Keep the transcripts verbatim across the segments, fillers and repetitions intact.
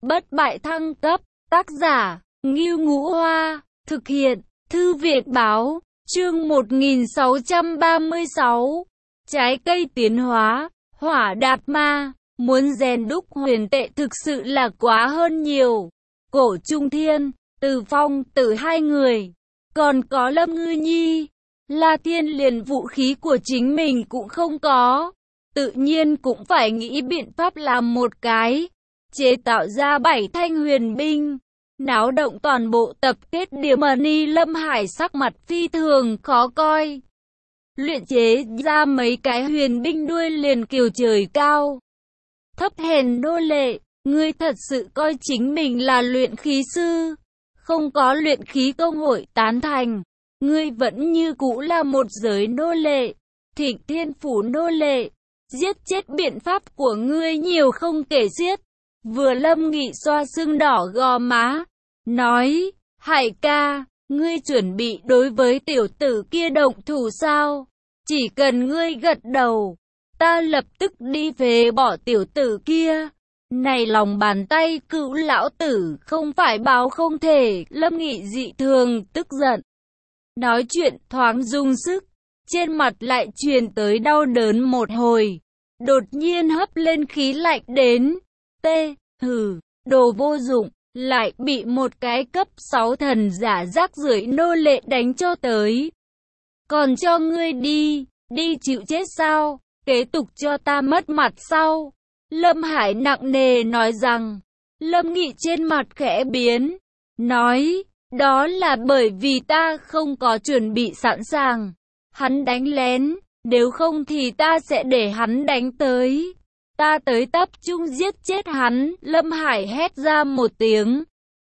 bất bại thăng cấp, tác giả, Ngưu Ngũ Hoa, thực hiện, Thư viện Báo, chương một nghìn sáu trăm ba mươi sáu, trái cây tiến hóa, hỏa đạp ma, muốn rèn đúc huyền tệ thực sự là quá hơn nhiều. Cổ Trung Thiên, Từ Phong, Tử hai người, còn có Lâm Ngư Nhi, La Thiên liền vũ khí của chính mình cũng không có, tự nhiên cũng phải nghĩ biện pháp làm một cái, chế tạo ra bảy thanh huyền binh, náo động toàn bộ tập kết điểm. Ni Lâm Hải sắc mặt phi thường khó coi, luyện chế ra mấy cái huyền binh đuôi liền kiều trời cao. Thấp hèn nô lệ, ngươi thật sự coi chính mình là luyện khí sư, không có luyện khí công hội tán thành, ngươi vẫn như cũ là một giới nô lệ, Thịnh Thiên Phủ nô lệ, giết chết biện pháp của ngươi nhiều không kể xiết. Vừa Lâm Nghị xoa sưng đỏ gò má, nói, Hải ca, ngươi chuẩn bị đối với tiểu tử kia động thủ sao? Chỉ cần ngươi gật đầu, ta lập tức đi phế bỏ tiểu tử kia. Này lòng bàn tay cựu lão tử không phải báo không thể. Lâm Nghị dị thường tức giận, nói chuyện thoáng dùng sức, trên mặt lại truyền tới đau đớn một hồi, đột nhiên hấp lên khí lạnh đến. Tê, hừ, đồ vô dụng, lại bị một cái cấp sáu thần giả rác rưởi nô lệ đánh cho tới. Còn cho ngươi đi, đi chịu chết sao? Kế tục cho ta mất mặt sau. Lâm Hải nặng nề nói rằng. Lâm Nghị trên mặt khẽ biến, nói, đó là bởi vì ta không có chuẩn bị sẵn sàng. Hắn đánh lén, nếu không thì ta sẽ để hắn đánh tới. Ta tới tập trung giết chết hắn. Lâm Hải hét ra một tiếng,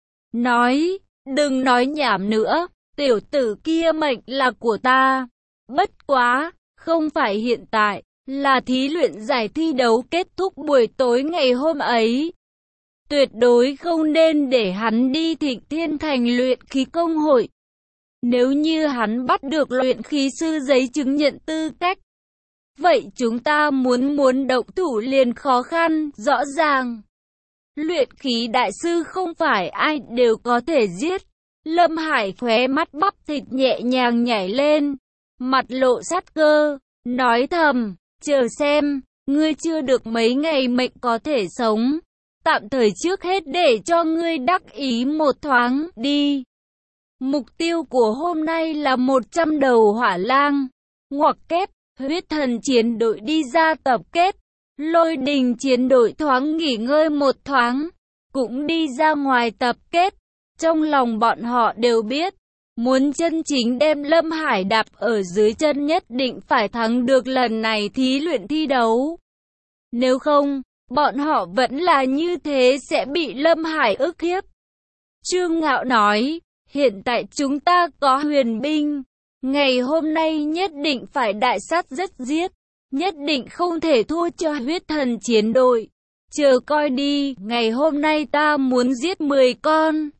nói, đừng nói nhảm nữa, tiểu tử kia mệnh là của ta. Bất quá, không phải hiện tại, là thí luyện giải thi đấu kết thúc buổi tối ngày hôm ấy. Tuyệt đối không nên để hắn đi Thịnh Thiên Thành luyện khí công hội. Nếu như hắn bắt được luyện khí sư giấy chứng nhận tư cách, vậy chúng ta muốn muốn động thủ liền khó khăn, rõ ràng. Luyện khí đại sư không phải ai đều có thể giết. Lâm Hải khóe mắt bắp thịt nhẹ nhàng nhảy lên, mặt lộ sát cơ, nói thầm, chờ xem, ngươi chưa được mấy ngày mệnh có thể sống. Tạm thời trước hết để cho ngươi đắc ý một thoáng, đi. Mục tiêu của hôm nay là một trăm đầu hỏa lang, ngoặc kép, huyết thần chiến đội đi ra tập kết. Lôi đình chiến đội thoáng nghỉ ngơi một thoáng, cũng đi ra ngoài tập kết. Trong lòng bọn họ đều biết, muốn chân chính đem Lâm Hải đạp ở dưới chân nhất định phải thắng được lần này thí luyện thi đấu. Nếu không, bọn họ vẫn là như thế sẽ bị Lâm Hải ức hiếp. Trương Ngạo nói, hiện tại chúng ta có huyền binh, ngày hôm nay nhất định phải đại sát rất giết, nhất định không thể thua cho huyết thần chiến đội. Chờ coi đi, ngày hôm nay ta muốn giết mười con.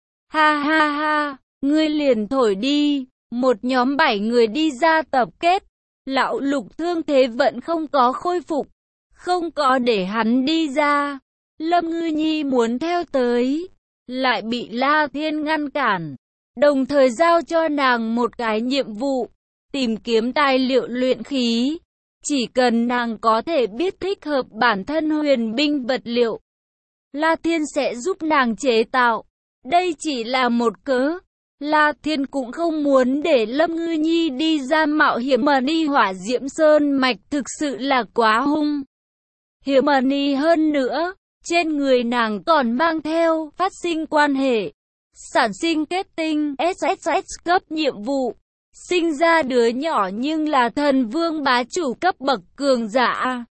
Ha ha ha, ngươi liền thổi đi. Một nhóm bảy người đi ra tập kết. Lão Lục thương thế vẫn không có khôi phục, không có để hắn đi ra. Lâm Ngư Nhi muốn theo tới, lại bị La Thiên ngăn cản, đồng thời giao cho nàng một cái nhiệm vụ, tìm kiếm tài liệu luyện khí. Chỉ cần nàng có thể biết thích hợp bản thân huyền binh vật liệu, La Thiên sẽ giúp nàng chế tạo. Đây chỉ là một cớ. La Thiên cũng không muốn để Lâm Ngư Nhi đi ra mạo hiểm mà đi hỏa diễm sơn mạch, thực sự là quá hung hiểm mà đi. Hơn nữa, trên người nàng còn mang theo phát sinh quan hệ, sản sinh kết tinh ét ét ét cấp nhiệm vụ, sinh ra đứa nhỏ nhưng là thần vương bá chủ cấp bậc cường giả.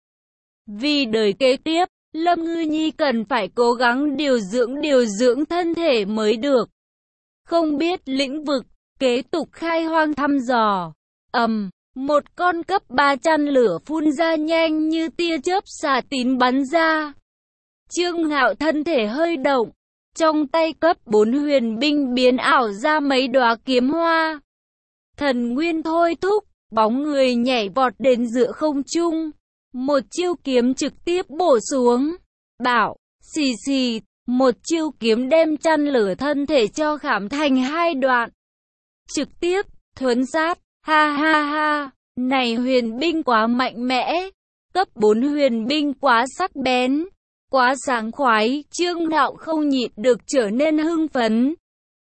Vì đời kế tiếp, Lâm Ngư Nhi cần phải cố gắng điều dưỡng điều dưỡng thân thể mới được. Không biết lĩnh vực, kế tục khai hoang thăm dò. Ầm, um, một con cấp ba chăn lửa phun ra nhanh như tia chớp xà tín bắn ra. Trương Ngạo thân thể hơi động, trong tay cấp bốn huyền binh biến ảo ra mấy đóa kiếm hoa. Thần nguyên thôi thúc, bóng người nhảy vọt đến giữa không trung, một chiêu kiếm trực tiếp bổ xuống. Bảo, xì xì, Một chiêu kiếm đem chăn lửa thân thể cho khảm thành hai đoạn. Trực tiếp, thuấn sát, ha ha ha, này huyền binh quá mạnh mẽ. Cấp bốn huyền binh quá sắc bén, quá sáng khoái, Trương Ngạo không nhịn được trở nên hưng phấn.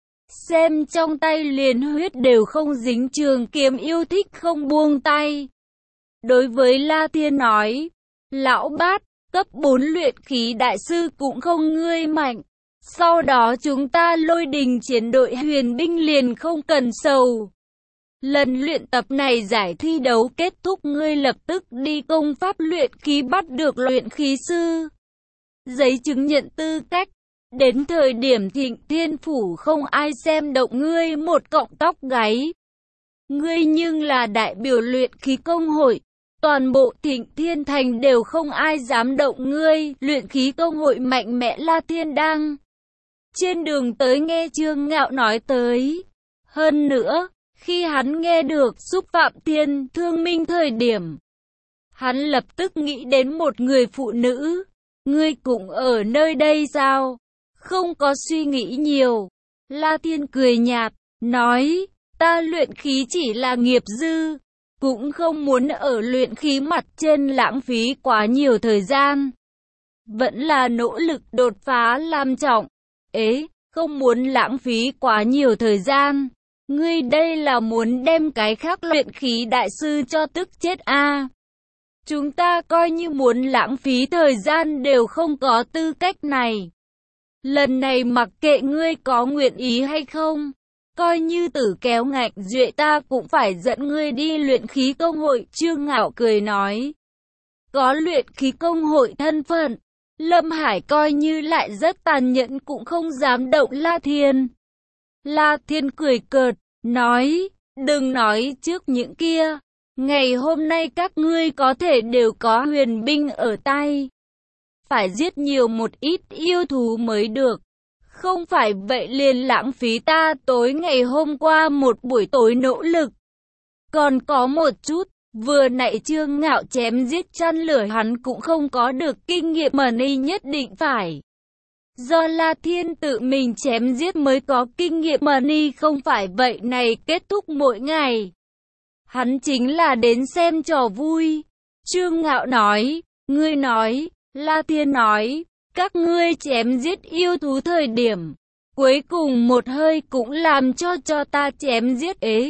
Xem trong tay liền huyết đều không dính trường kiếm yêu thích không buông tay. Đối với La Thiên nói, lão bát, cấp bốn luyện khí đại sư cũng không ngươi mạnh. Sau đó chúng ta Lôi Đình chiến đội huyền binh liền không cần sầu. Lần luyện tập này giải thi đấu kết thúc ngươi lập tức đi công pháp luyện khí bắt được luyện khí sư. Giấy chứng nhận tư cách. Đến thời điểm Thịnh Thiên Phủ không ai xem động ngươi một cọng tóc gáy. Ngươi nhưng là đại biểu luyện khí công hội. Toàn bộ Thịnh Thiên Thành đều không ai dám động ngươi. Luyện khí công hội mạnh mẽ La Thiên Đăng. Trên đường tới nghe Trương Ngạo nói tới. Hơn nữa, khi hắn nghe được xúc phạm Thiên Thương Minh thời điểm, hắn lập tức nghĩ đến một người phụ nữ. Ngươi cũng ở nơi đây sao? Không có suy nghĩ nhiều. La Thiên cười nhạt, nói, ta luyện khí chỉ là nghiệp dư, cũng không muốn ở luyện khí mặt trên lãng phí quá nhiều thời gian. Vẫn là nỗ lực đột phá làm trọng. Ế, không muốn lãng phí quá nhiều thời gian. Ngươi đây là muốn đem cái khác luyện khí đại sư cho tức chết a? À, chúng ta coi như muốn lãng phí thời gian đều không có tư cách này. Lần này mặc kệ ngươi có nguyện ý hay không, coi như tử kéo ngạch duệ ta cũng phải dẫn ngươi đi luyện khí công hội. Trương Ngạo cười nói, có luyện khí công hội thân phận, Lâm Hải coi như lại rất tàn nhẫn cũng không dám động La Thiên. La Thiên cười cợt, nói, đừng nói trước những kia, ngày hôm nay các ngươi có thể đều có huyền binh ở tay. Phải giết nhiều một ít yêu thú mới được. Không phải vậy liền lãng phí ta tối ngày hôm qua một buổi tối nỗ lực. Còn có một chút, vừa nãy Trương Ngạo chém giết chăn lửa hắn cũng không có được kinh nghiệm mà ni nhất định phải. Do La Thiên tự mình chém giết mới có kinh nghiệm mà ni không phải vậy này kết thúc mỗi ngày. Hắn chính là đến xem trò vui. Trương Ngạo nói, ngươi nói, La Thiên nói, các ngươi chém giết yêu thú thời điểm, cuối cùng một hơi cũng làm cho cho ta chém giết ế.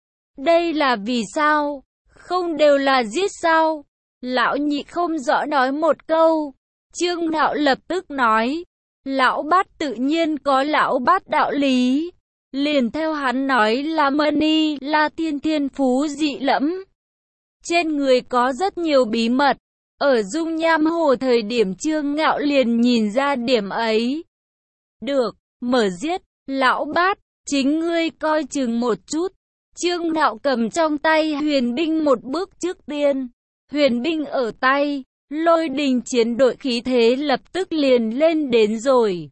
Đây là vì sao? Không đều là giết sao? Lão nhị không rõ nói một câu. Trương Ngạo lập tức nói, lão bát tự nhiên có lão bát đạo lý. Liền theo hắn nói là Mani, La Thiên thiên phú dị lẫm. Trên người có rất nhiều bí mật. Ở dung nham hồ thời điểm Trương Ngạo liền nhìn ra điểm ấy. Được, mở giết, lão bát, chính ngươi coi chừng một chút. Trương Ngạo cầm trong tay huyền binh một bước trước tiên. Huyền binh ở tay, Lôi Đình chiến đội khí thế lập tức liền lên đến rồi.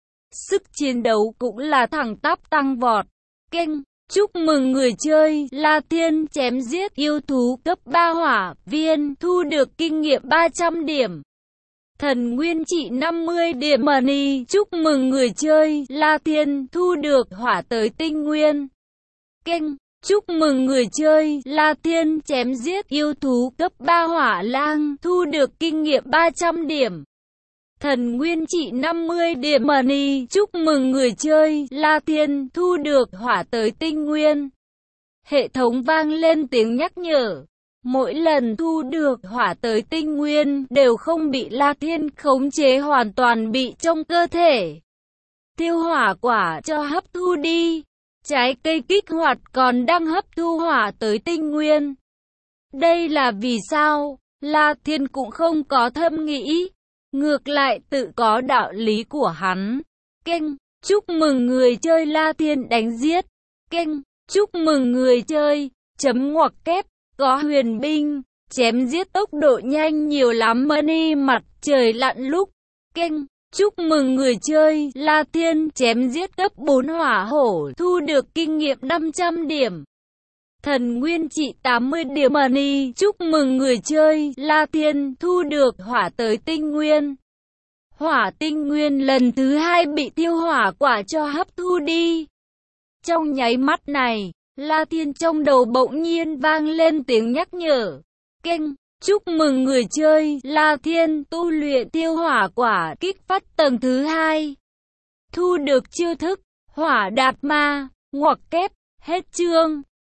Sức chiến đấu cũng là thẳng tắp tăng vọt. Keng, chúc mừng người chơi, La Thiên chém giết yêu thú cấp ba hỏa viên, thu được kinh nghiệm ba trăm điểm. Thần nguyên trị năm mươi điểm money, chúc mừng người chơi, La Thiên thu được hỏa tới tinh nguyên. Keng, chúc mừng người chơi, La Thiên chém giết yêu thú cấp ba hỏa lang, thu được kinh nghiệm ba trăm điểm. Thần nguyên trị năm mươi điểm money, chúc mừng người chơi, La Thiên thu được hỏa tới tinh nguyên. Hệ thống vang lên tiếng nhắc nhở. Mỗi lần thu được hỏa tới tinh nguyên đều không bị La Thiên khống chế, hoàn toàn bị trong cơ thể. Tiêu hỏa quả cho hấp thu đi. Trái cây kích hoạt còn đang hấp thu hỏa tới tinh nguyên. Đây là vì sao? La Thiên cũng không có thâm nghĩ. Ngược lại tự có đạo lý của hắn. Keng, chúc mừng người chơi La Thiên đánh giết. Keng, chúc mừng người chơi, chấm ngoặc kép, có huyền binh, chém giết tốc độ nhanh nhiều lắm money mặt trời lặn lúc. Keng, chúc mừng người chơi La Thiên chém giết cấp bốn hỏa hổ, thu được kinh nghiệm năm trăm điểm. Thần nguyên trị tám mươi điểm money, chúc mừng người chơi La Thiên thu được hỏa tới tinh nguyên. hỏa tinh nguyên lần thứ hai bị tiêu hỏa quả cho hấp thu đi. Trong nháy mắt này, La Thiên trong đầu bỗng nhiên vang lên tiếng nhắc nhở. Keng, chúc mừng người chơi, La Thiên tu luyện tiêu hỏa quả kích phát tầng thứ hai. Thu được chiêu thức, hỏa đạt ma, ngoặc kép, hết chương.